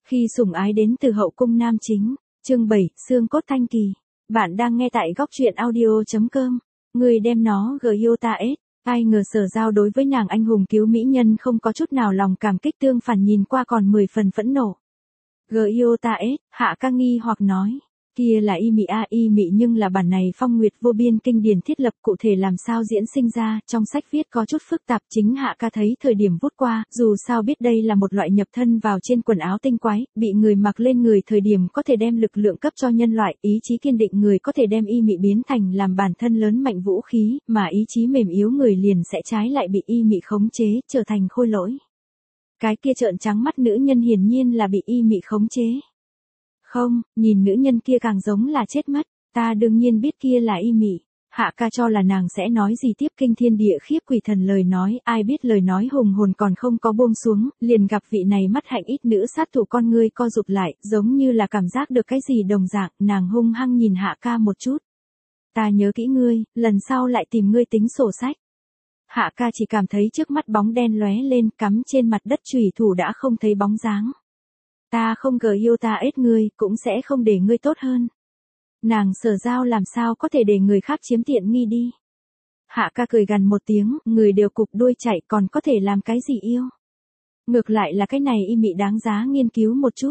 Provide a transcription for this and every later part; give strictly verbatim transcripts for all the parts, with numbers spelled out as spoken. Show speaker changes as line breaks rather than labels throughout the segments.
Khi sủng ái đến từ hậu cung nam chính, chương bảy, xương cốt thanh kỳ. Bạn đang nghe tại góc truyện audio chấm com. Người đem nó Gyota S. Ai ngờ Sở Giao đối với nàng anh hùng cứu mỹ nhân không có chút nào lòng cảm kích, tương phản nhìn qua còn mười phần phẫn nộ. Gyota S, Hạ Ca nghi hoặc nói. Kia là y mị a y mị nhưng là bản này phong nguyệt vô biên kinh điển thiết lập cụ thể làm sao diễn sinh ra, trong sách viết có chút phức tạp, chính Hạ Ca thấy thời điểm vút qua, dù sao biết đây là một loại nhập thân vào trên quần áo tinh quái, bị người mặc lên người thời điểm có thể đem lực lượng cấp cho nhân loại, ý chí kiên định người có thể đem y mị biến thành làm bản thân lớn mạnh vũ khí, mà ý chí mềm yếu người liền sẽ trái lại bị y mị khống chế, trở thành khôi lỗi. Cái kia trợn trắng mắt nữ nhân hiển nhiên là bị y mị khống chế. Không, nhìn nữ nhân kia càng giống là chết mất, ta đương nhiên biết kia là y mị. Hạ Ca cho là nàng sẽ nói gì tiếp kinh thiên địa khiếp quỷ thần lời nói, ai biết lời nói hùng hồn còn không có buông xuống, liền gặp vị này mắt hạnh ít nữ sát thủ con ngươi co rụt lại, giống như là cảm giác được cái gì đồng dạng, nàng hung hăng nhìn Hạ Ca một chút. Ta nhớ kỹ ngươi, lần sau lại tìm ngươi tính sổ sách. Hạ Ca chỉ cảm thấy trước mắt bóng đen lóe lên, cắm trên mặt đất chùy thủ đã không thấy bóng dáng. Ta không Gyota S ngươi, cũng sẽ không để ngươi tốt hơn. Nàng Sở Giao làm sao có thể để người khác chiếm tiện nghi đi. Hạ Ca cười gằn một tiếng, người đều cụp đuôi chạy còn có thể làm cái gì yêu. Ngược lại là cái này y mị đáng giá nghiên cứu một chút.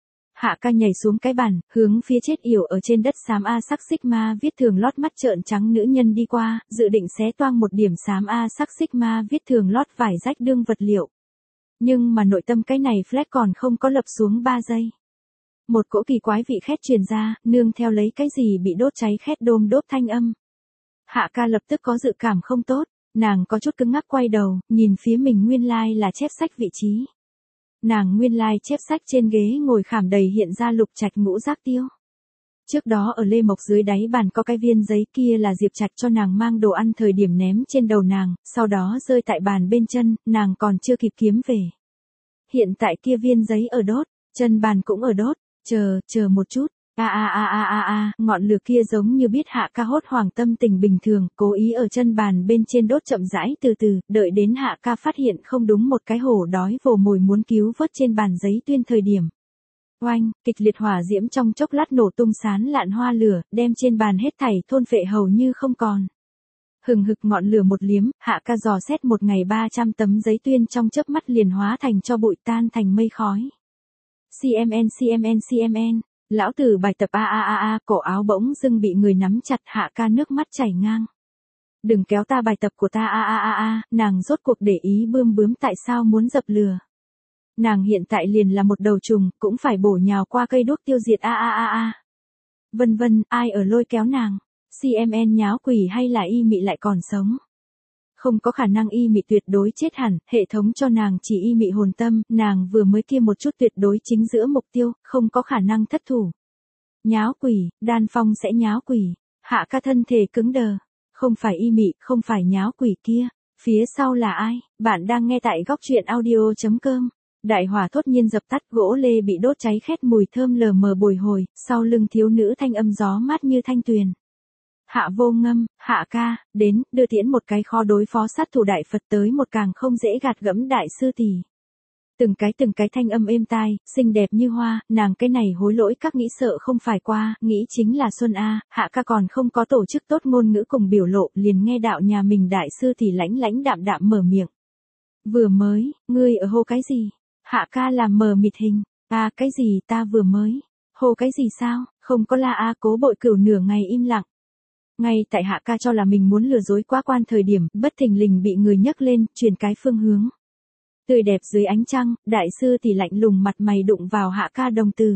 Hạ Ca nhảy xuống cái bàn, hướng phía chết yểu ở trên đất xám A sắc sigma viết thường lót mắt trợn trắng nữ nhân đi qua, dự định xé toang một điểm xám A sắc sigma viết thường lót vải rách đương vật liệu. Nhưng mà nội tâm cái này flag còn không có lập xuống ba giây. Một cỗ kỳ quái vị khét truyền ra, nương theo lấy cái gì bị đốt cháy khét đôm đốp thanh âm. Hạ Ca lập tức có dự cảm không tốt, nàng có chút cứng ngắc quay đầu, nhìn phía mình nguyên lai like là chép sách vị trí. Nàng nguyên lai like chép sách trên ghế ngồi khảm đầy hiện ra lục trạch ngũ giác tiêu. Trước đó ở Lê Mộc dưới đáy bàn có cái viên giấy kia là Diệp Trạch cho nàng mang đồ ăn thời điểm ném trên đầu nàng, sau đó rơi tại bàn bên chân, nàng còn chưa kịp kiếm về. Hiện tại kia viên giấy ở đốt, chân bàn cũng ở đốt, chờ, chờ một chút, a a a a a a, ngọn lửa kia giống như biết Hạ Ca hốt hoảng tâm tình bình thường, cố ý ở chân bàn bên trên đốt chậm rãi từ từ, đợi đến Hạ Ca phát hiện không đúng một cái hổ đói vồ mồi muốn cứu vớt trên bàn giấy tuyên thời điểm. Oanh, kịch liệt hỏa diễm trong chốc lát nổ tung sán lạn hoa lửa, đem trên bàn hết thảy thôn phệ hầu như không còn. Hừng hực ngọn lửa một liếm, Hạ Ca dò xét một ngày ba trăm tấm giấy tuyên trong chớp mắt liền hóa thành cho bụi tan thành mây khói. xê em en xê em en xê em en, lão tử bài tập a a a a, cổ áo bỗng dưng bị người nắm chặt, Hạ Ca nước mắt chảy ngang. Đừng kéo ta bài tập của ta a a a a, nàng rốt cuộc để ý bươm bướm tại sao muốn dập lửa. Nàng hiện tại liền là một đầu trùng, cũng phải bổ nhào qua cây đuốc tiêu diệt a a a a. Vân vân, ai ở lôi kéo nàng? xê em en nháo quỷ hay là y mị lại còn sống? Không có khả năng y mị tuyệt đối chết hẳn, hệ thống cho nàng chỉ y mị hồn tâm, nàng vừa mới kia một chút tuyệt đối chính giữa mục tiêu, không có khả năng thất thủ. Nháo quỷ, Đan Phong sẽ nháo quỷ. Hạ Ca thân thể cứng đờ. Không phải y mị, không phải nháo quỷ kia. Phía sau là ai? Bạn đang nghe tại góc truyện audio chấm com. Đại hỏa thốt nhiên dập tắt, gỗ lê bị đốt cháy khét mùi thơm lờ mờ bồi hồi, sau lưng thiếu nữ thanh âm gió mát như thanh tuyền. Hạ Vô Ngâm, Hạ Ca, đến, đưa tiễn một cái kho đối phó sát thủ đại Phật tới một càng không dễ gạt gẫm đại sư tỷ. Từng cái từng cái thanh âm êm tai, xinh đẹp như hoa, nàng cái này hối lỗi các nghĩ sợ không phải qua, nghĩ chính là Xuân A, Hạ Ca còn không có tổ chức tốt ngôn ngữ cùng biểu lộ, liền nghe đạo nhà mình đại sư tỷ lãnh lãnh đạm đạm mở miệng. Vừa mới, ngươi ở hô cái gì? Hạ Ca làm mờ mịt hình, à cái gì ta vừa mới, hô cái gì sao, không có la a Cố Bội Cửu nửa ngày im lặng. Ngay tại Hạ Ca cho là mình muốn lừa dối quá quan thời điểm, bất thình lình bị người nhấc lên, truyền cái phương hướng. Tươi đẹp dưới ánh trăng, đại sư tỷ lạnh lùng mặt mày đụng vào Hạ Ca đồng từ.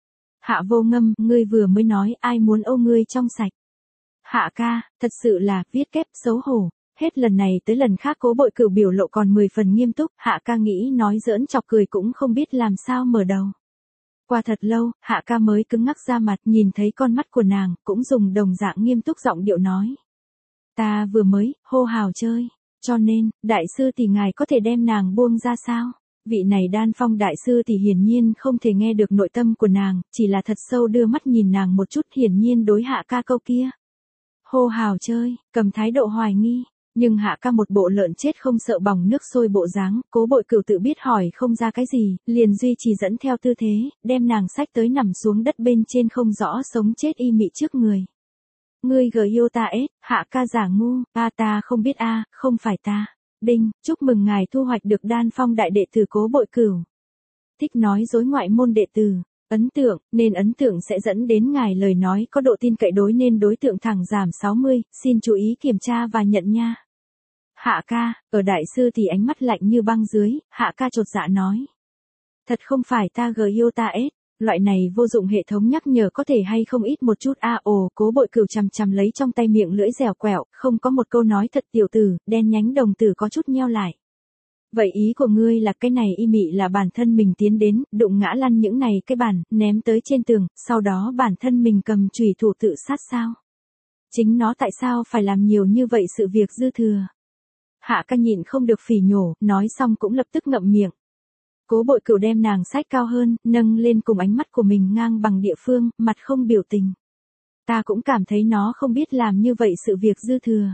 Hạ Vô Ngâm, ngươi vừa mới nói ai muốn ô ngươi trong sạch. Hạ Ca, thật sự là, viết kép, xấu hổ. Hết lần này tới lần khác Cố Bội Cửu biểu lộ còn mười phần nghiêm túc, Hạ Ca nghĩ nói giỡn chọc cười cũng không biết làm sao mở đầu. Qua thật lâu, Hạ Ca mới cứng ngắc ra mặt, nhìn thấy con mắt của nàng, cũng dùng đồng dạng nghiêm túc giọng điệu nói. Ta vừa mới, hô hào chơi, cho nên, đại sư tỷ ngài có thể đem nàng buông ra sao? Vị này Đan Phong đại sư thì hiển nhiên không thể nghe được nội tâm của nàng, chỉ là thật sâu đưa mắt nhìn nàng một chút, hiển nhiên đối Hạ Ca câu kia. Hô hào chơi, cầm thái độ hoài nghi. Nhưng Hạ ca một bộ lợn chết không sợ bỏng nước sôi bộ dáng, Cố Bội Cửu tự biết hỏi không ra cái gì, liền duy trì dẫn theo tư thế, đem nàng xách tới nằm xuống đất bên trên không rõ sống chết y mị trước người. Ngươi gờ yêu ta ết, Hạ ca giả ngu, a ta không biết a, không phải ta. Đinh, chúc mừng ngài thu hoạch được đan phong đại đệ tử Cố Bội Cửu. Thích nói dối ngoại môn đệ tử. Ấn tượng, nên ấn tượng sẽ dẫn đến ngài lời nói có độ tin cậy đối nên đối tượng thẳng giảm sáu mươi, xin chú ý kiểm tra và nhận nha. Hạ ca, ở đại sư thì ánh mắt lạnh như băng dưới, Hạ ca chột dạ nói. Thật không phải ta gờ yêu ta ết, loại này vô dụng hệ thống nhắc nhở có thể hay không ít một chút a ồ, Cố Bội Cửu chằm chằm lấy trong tay miệng lưỡi dẻo quẹo, không có một câu nói thật tiểu tử, đen nhánh đồng tử có chút nheo lại. Vậy ý của ngươi là cái này y mị là bản thân mình tiến đến, đụng ngã lăn những này cái bàn, ném tới trên tường, sau đó bản thân mình cầm chùy thủ tự sát sao? Chính nó tại sao phải làm nhiều như vậy sự việc dư thừa? Hạ ca nhịn không được phỉ nhổ, nói xong cũng lập tức ngậm miệng. Cố Bội Cửu đem nàng sách cao hơn, nâng lên cùng ánh mắt của mình ngang bằng địa phương, mặt không biểu tình. Ta cũng cảm thấy nó không biết làm như vậy sự việc dư thừa.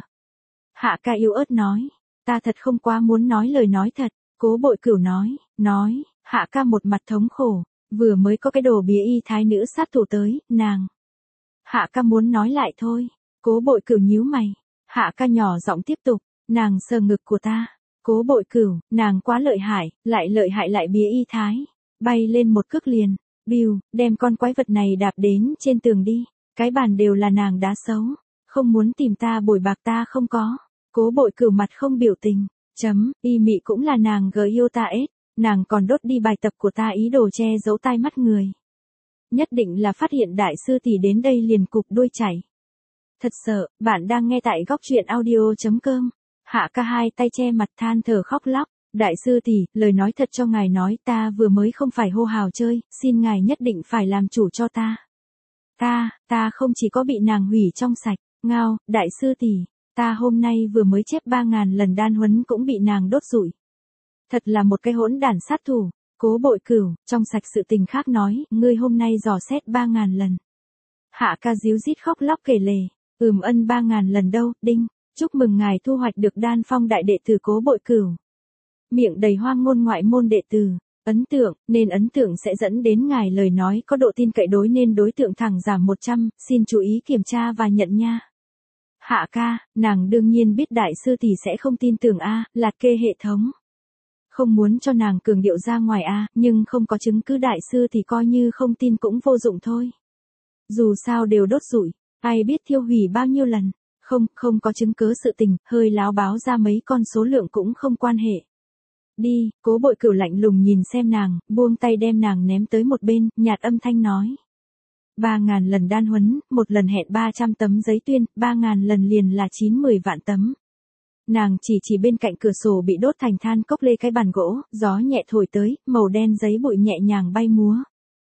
Hạ ca yếu ớt nói. Ta thật không quá muốn nói lời nói thật, Cố Bội Cửu nói, nói, Hạ ca một mặt thống khổ, vừa mới có cái đồ bía y thái nữ sát thủ tới, nàng. Hạ ca muốn nói lại thôi, Cố Bội Cửu nhíu mày, Hạ ca nhỏ giọng tiếp tục, nàng sờ ngực của ta, Cố Bội Cửu, nàng quá lợi hại, lại lợi hại lại bía y thái, bay lên một cước liền, biu, đem con quái vật này đạp đến trên tường đi, cái bàn đều là nàng đá xấu, không muốn tìm ta bồi bạc ta không có. Cố Bội Cửu mặt không biểu tình, chấm, y mị cũng là nàng gờ yêu ta ết, nàng còn đốt đi bài tập của ta ý đồ che giấu tai mắt người. Nhất định là phát hiện đại sư tỷ đến đây liền cục đuôi chảy. Thật sợ, bạn đang nghe tại góc truyện audio.com. Hạ ca hai tay che mặt than thở khóc lóc, đại sư tỷ, lời nói thật cho ngài nói ta vừa mới không phải hô hào chơi, xin ngài nhất định phải làm chủ cho ta. Ta, ta không chỉ có bị nàng hủy trong sạch, ngao, đại sư tỷ. Ta hôm nay vừa mới chép ba ngàn lần đan huấn cũng bị nàng đốt rụi. Thật là một cái hỗn đản sát thủ, Cố Bội Cửu, trong sạch sự tình khác nói, ngươi hôm nay dò xét ba ngàn lần. Hạ ca díu dít khóc lóc kể lể, ừm ân ba ngàn lần đâu, đinh, chúc mừng ngài thu hoạch được đan phong đại đệ tử Cố Bội Cửu. Miệng đầy hoang ngôn ngoại môn đệ tử, ấn tượng, nên ấn tượng sẽ dẫn đến ngài lời nói có độ tin cậy đối nên đối tượng thẳng giảm một trăm, xin chú ý kiểm tra và nhận nha. Hạ ca, nàng đương nhiên biết đại sư tỷ sẽ không tin tưởng a, lạt kê hệ thống. Không muốn cho nàng cường điệu ra ngoài a, nhưng không có chứng cứ đại sư thì coi như không tin cũng vô dụng thôi. Dù sao đều đốt rụi, ai biết thiêu hủy bao nhiêu lần, không, không có chứng cứ sự tình, hơi láo báo ra mấy con số lượng cũng không quan hệ. Đi, Cố Bội Cửu lạnh lùng nhìn xem nàng, buông tay đem nàng ném tới một bên, nhạt âm thanh nói. Ba ngàn lần đan huấn, một lần hẹn ba trăm tấm giấy tuyên, ba ngàn lần liền là chín mười vạn tấm. Nàng chỉ chỉ bên cạnh cửa sổ bị đốt thành than cốc lê cái bàn gỗ, gió nhẹ thổi tới, màu đen giấy bụi nhẹ nhàng bay múa.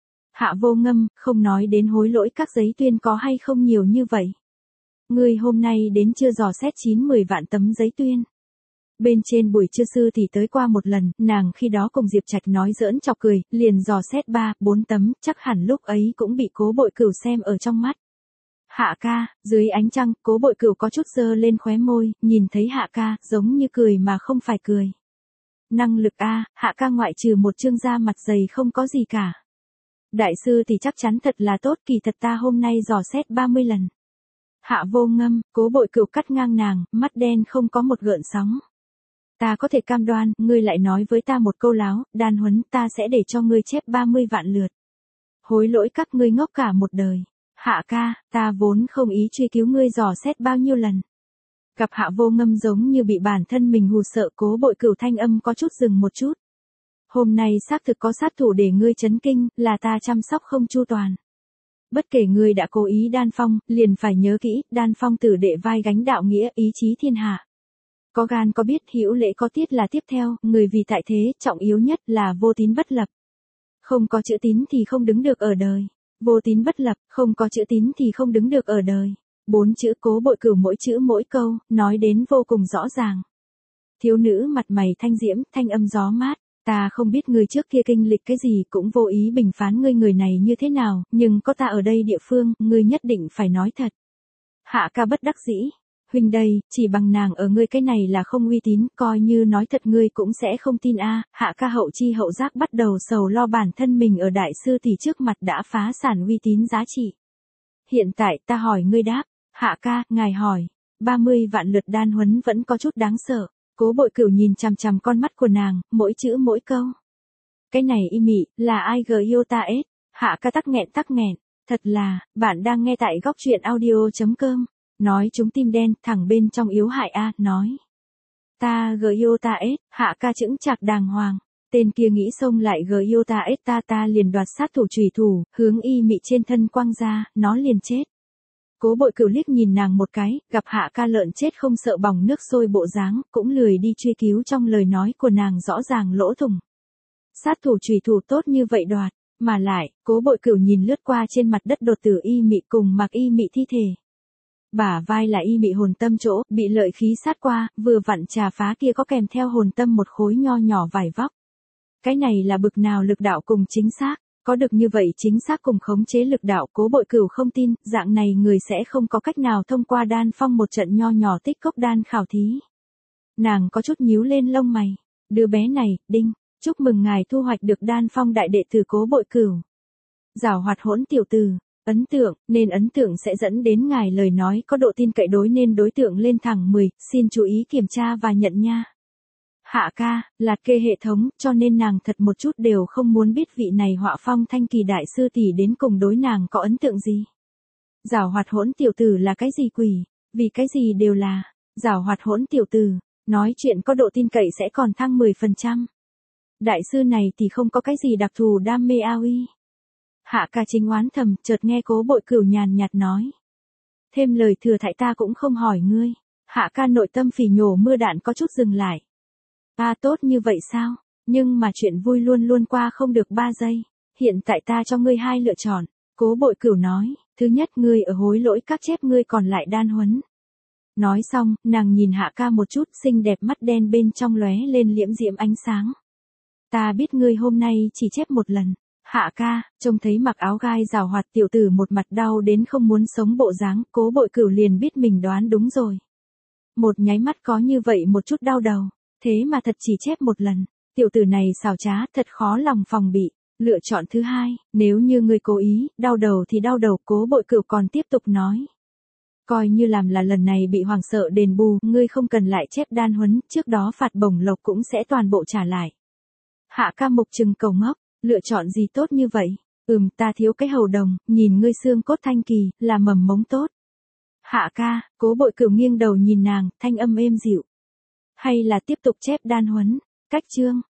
Hạ Vô Ngâm, không nói đến hối lỗi các giấy tuyên có hay không nhiều như vậy. Ngươi hôm nay đến chưa dò xét chín mười vạn tấm giấy tuyên. Bên trên buổi trưa sư thì tới qua một lần, nàng khi đó cùng Diệp Trạch nói giỡn chọc cười, liền dò xét ba, bốn tấm, chắc hẳn lúc ấy cũng bị Cố Bội Cửu xem ở trong mắt. Hạ ca, dưới ánh trăng, Cố Bội Cửu có chút dơ lên khóe môi, nhìn thấy Hạ ca, giống như cười mà không phải cười. Năng lực a, Hạ ca ngoại trừ một chương da mặt dày không có gì cả. Đại sư thì chắc chắn thật là tốt, kỳ thật ta hôm nay dò xét ba mươi lần. Hạ Vô Ngâm, Cố Bội Cửu cắt ngang nàng, mắt đen không có một gợn sóng. Ta có thể cam đoan, ngươi lại nói với ta một câu láo, đan huấn, ta sẽ để cho ngươi chép ba mươi vạn lượt. Hối lỗi các ngươi ngốc cả một đời. Hạ ca, ta vốn không ý truy cứu ngươi dò xét bao nhiêu lần. Gặp Hạ Vô Ngâm giống như bị bản thân mình hù sợ, Cố Bội Cửu thanh âm có chút dừng một chút. Hôm nay xác thực có sát thủ để ngươi chấn kinh, là ta chăm sóc không chu toàn. Bất kể ngươi đã cố ý đan phong, liền phải nhớ kỹ, đan phong tử đệ vai gánh đạo nghĩa, ý chí thiên hạ. Có gan có biết, hữu lễ có tiết là tiếp theo, người vì tại thế, trọng yếu nhất là vô tín bất lập. Không có chữ tín thì không đứng được ở đời. Vô tín bất lập, không có chữ tín thì không đứng được ở đời. Bốn chữ Cố Bội Cửu mỗi chữ mỗi câu, nói đến vô cùng rõ ràng. Thiếu nữ mặt mày thanh diễm, thanh âm gió mát. Ta không biết ngươi trước kia kinh lịch cái gì, cũng vô ý bình phán ngươi người này như thế nào, nhưng có ta ở đây địa phương, ngươi nhất định phải nói thật. Hạ ca bất đắc dĩ. Huynh đây, chỉ bằng nàng ở ngươi cái này là không uy tín, coi như nói thật ngươi cũng sẽ không tin a. Hạ ca hậu chi hậu giác bắt đầu sầu lo bản thân mình ở đại sư tỷ trước mặt đã phá sản uy tín giá trị. Hiện tại ta hỏi ngươi đáp, Hạ ca, ngài hỏi, ba mươi vạn lượt đan huấn vẫn có chút đáng sợ. Cố Bội Cửu nhìn chằm chằm con mắt của nàng, mỗi chữ mỗi câu. Cái này y mị, là ai gờ yêu ta ết? Hạ ca tắc nghẹn tắc nghẹn, thật là, bạn đang nghe tại góc truyện audio.com. Nói chúng tim đen, thẳng bên trong yếu hại a, nói. Ta gờ yêu ta ết, Hạ ca chững chạc đàng hoàng. Tên kia nghĩ xông lại gờ yêu ta ết ta ta liền đoạt sát thủ chủy thủ, hướng y mị trên thân quăng ra, nó liền chết. Cố Bội Cửu liếc nhìn nàng một cái, gặp Hạ ca lợn chết không sợ bỏng nước sôi bộ dáng, cũng lười đi truy cứu trong lời nói của nàng rõ ràng lỗ thủng. Sát thủ chủy thủ tốt như vậy đoạt, mà lại, Cố Bội Cửu nhìn lướt qua trên mặt đất đột tử y mị cùng mặc y mị thi thể. Bả vai là y mị hồn tâm chỗ, bị lợi khí sát qua, vừa vặn trà phá kia có kèm theo hồn tâm một khối nho nhỏ vải vóc. Cái này là bực nào lực đạo cùng chính xác, có được như vậy chính xác cùng khống chế lực đạo. Cố Bội Cửu không tin, dạng này người sẽ không có cách nào thông qua đan phong một trận nho nhỏ tích cốc đan khảo thí. Nàng có chút nhíu lên lông mày, đứa bé này, đinh, chúc mừng ngài thu hoạch được đan phong đại đệ tử Cố Bội Cửu. Giảo hoạt hỗn tiểu tử, ấn tượng, nên ấn tượng sẽ dẫn đến ngài lời nói có độ tin cậy đối nên đối tượng lên thẳng mười, xin chú ý kiểm tra và nhận nha. Hạ ca, là kê hệ thống, cho nên nàng thật một chút đều không muốn biết vị này họa phong thanh kỳ đại sư tỷ đến cùng đối nàng có ấn tượng gì. Giảo hoạt hỗn tiểu tử là cái gì quỷ, vì cái gì đều là, giảo hoạt hỗn tiểu tử, nói chuyện có độ tin cậy sẽ còn thăng mười phần trăm. Đại sư này thì không có cái gì đặc thù đam mê a uy. Hạ ca chính oán thầm, chợt nghe Cố Bội Cửu nhàn nhạt nói. Thêm lời thừa thãi ta cũng không hỏi ngươi. Hạ ca nội tâm phỉ nhổ mưa đạn có chút dừng lại. Ta tốt như vậy sao? Nhưng mà chuyện vui luôn luôn qua không được ba giây. Hiện tại ta cho ngươi hai lựa chọn. Cố Bội Cửu nói, thứ nhất ngươi ở hối lỗi các chép ngươi còn lại đan huấn. Nói xong, nàng nhìn Hạ ca một chút, xinh đẹp mắt đen bên trong lóe lên liễm diễm ánh sáng. Ta biết ngươi hôm nay chỉ chép một lần. Hạ ca, trông thấy mặc áo gai giảo hoạt tiểu tử một mặt đau đến không muốn sống bộ dáng, Cố Bội Cửu liền biết mình đoán đúng rồi. Một nháy mắt có như vậy một chút đau đầu, thế mà thật chỉ chép một lần, tiểu tử này xảo trá, thật khó lòng phòng bị. Lựa chọn thứ hai, nếu như ngươi cố ý, đau đầu thì đau đầu. Cố Bội Cửu còn tiếp tục nói. Coi như làm là lần này bị hoàng sợ đền bù, ngươi không cần lại chép đan huấn, trước đó phạt bổng lộc cũng sẽ toàn bộ trả lại. Hạ ca mục trừng cầu ngốc. Lựa chọn gì tốt như vậy? Ừm, ta thiếu cái hầu đồng, nhìn ngươi xương cốt thanh kỳ, là mầm mống tốt. Hạ ca, Cố Bội Cửu nghiêng đầu nhìn nàng, thanh âm êm dịu. Hay là tiếp tục chép đan huấn? Cách chương,